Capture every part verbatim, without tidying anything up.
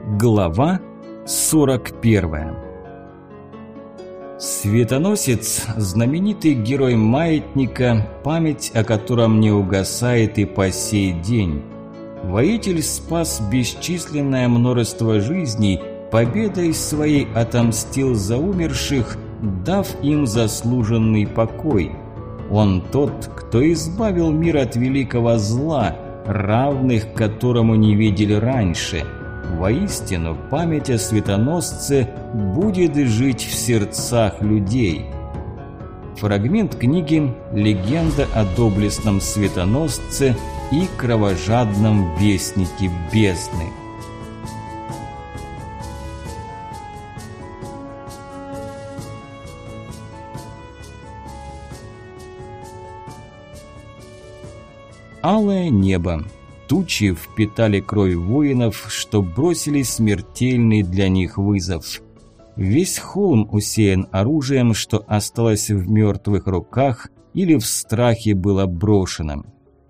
Глава сорок первая. Светоносец – знаменитый герой маятника, память о котором не угасает и по сей день. Воитель спас бесчисленное множество жизней, победой своей отомстил за умерших, дав им заслуженный покой. Он тот, кто избавил мир от великого зла, равных которому не видели раньше. Воистину, память о светоносце будет жить в сердцах людей. Фрагмент книги «Легенда о доблестном светоносце и кровожадном вестнике бездны». Алое небо. Тучи впитали кровь воинов, что бросили смертельный для них вызов. Весь холм усеян оружием, что осталось в мертвых руках или в страхе было брошено.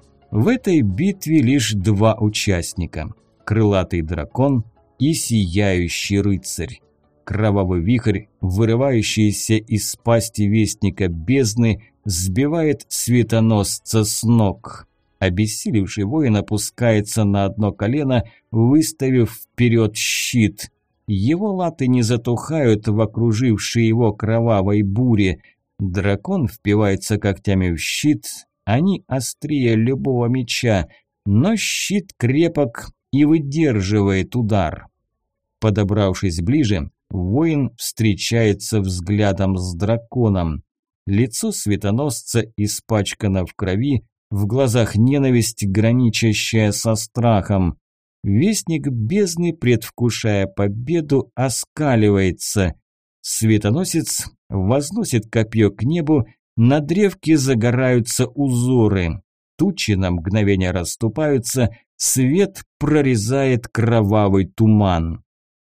В этой битве лишь два участника – крылатый дракон и сияющий рыцарь. Кровавый вихрь, вырывающийся из пасти вестника бездны, сбивает светоносца с ног. Обессилевший воин опускается на одно колено, выставив вперед щит. Его латы не затухают в окружившей его кровавой буре. Дракон впивается когтями в щит, они острее любого меча, но щит крепок и выдерживает удар. Подобравшись ближе, воин встречается взглядом с драконом. Лицо светоносца испачкано в крови, в глазах ненависть, граничащая со страхом. Вестник бездны, предвкушая победу, оскаливается. Светоносец возносит копье к небу, на древке загораются узоры. Тучи на мгновение расступаются, свет прорезает кровавый туман.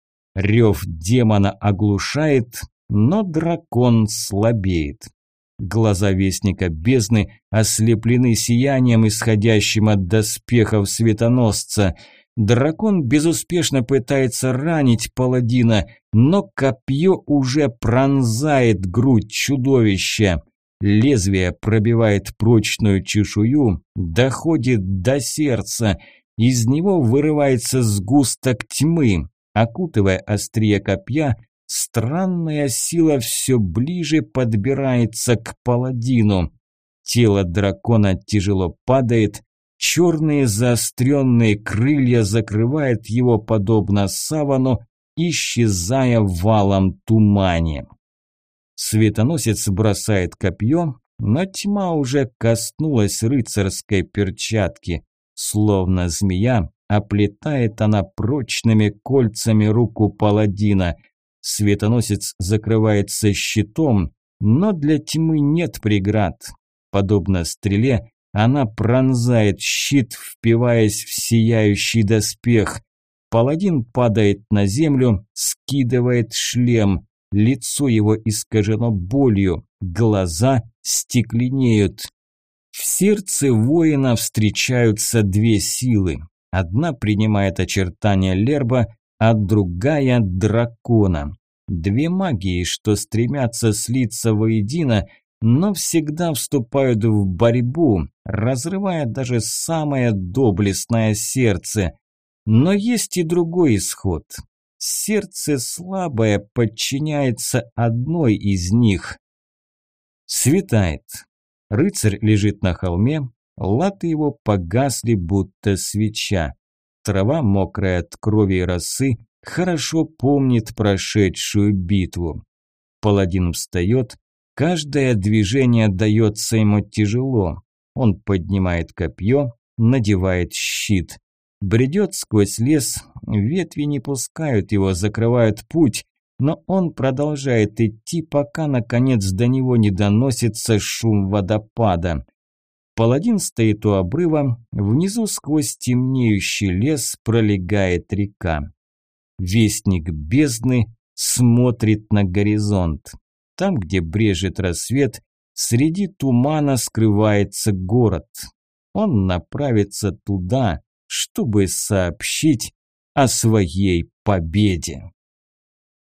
Рев демона оглушает, но дракон слабеет. Глаза вестника бездны ослеплены сиянием, исходящим от доспехов светоносца. Дракон безуспешно пытается ранить паладина, но копье уже пронзает грудь чудовища. Лезвие пробивает прочную чешую, доходит до сердца. Из него вырывается сгусток тьмы, окутывая острие копья. Странная сила все ближе подбирается к паладину. Тело дракона тяжело падает, черные заостренные крылья закрывают его подобно савану, исчезая в валом тумане. Светоносец бросает копье, но тьма уже коснулась рыцарской перчатки. Словно змея, оплетает она прочными кольцами руку паладина. Светоносец закрывается щитом, но для тьмы нет преград. Подобно стреле, она пронзает щит, впиваясь в сияющий доспех. Паладин падает на землю, скидывает шлем. Лицо его искажено болью, глаза стекленеют. В сердце воина встречаются две силы. Одна принимает очертания Лерба, а другая – дракона. Две магии, что стремятся слиться воедино, но всегда вступают в борьбу, разрывая даже самое доблестное сердце. Но есть и другой исход. Сердце слабое подчиняется одной из них. Светает. Рыцарь лежит на холме, латы его погасли, будто свеча. Трава, мокрая от крови и росы, хорошо помнит прошедшую битву. Паладин встает, каждое движение дается ему тяжело. Он поднимает копье, надевает щит. Бредет сквозь лес, ветви не пускают его, закрывают путь, но он продолжает идти, пока наконец до него не доносится шум водопада. Паладин стоит у обрыва, внизу сквозь темнеющий лес пролегает река. Вестник бездны смотрит на горизонт. Там, где брежет рассвет, среди тумана скрывается город. Он направится туда, чтобы сообщить о своей победе.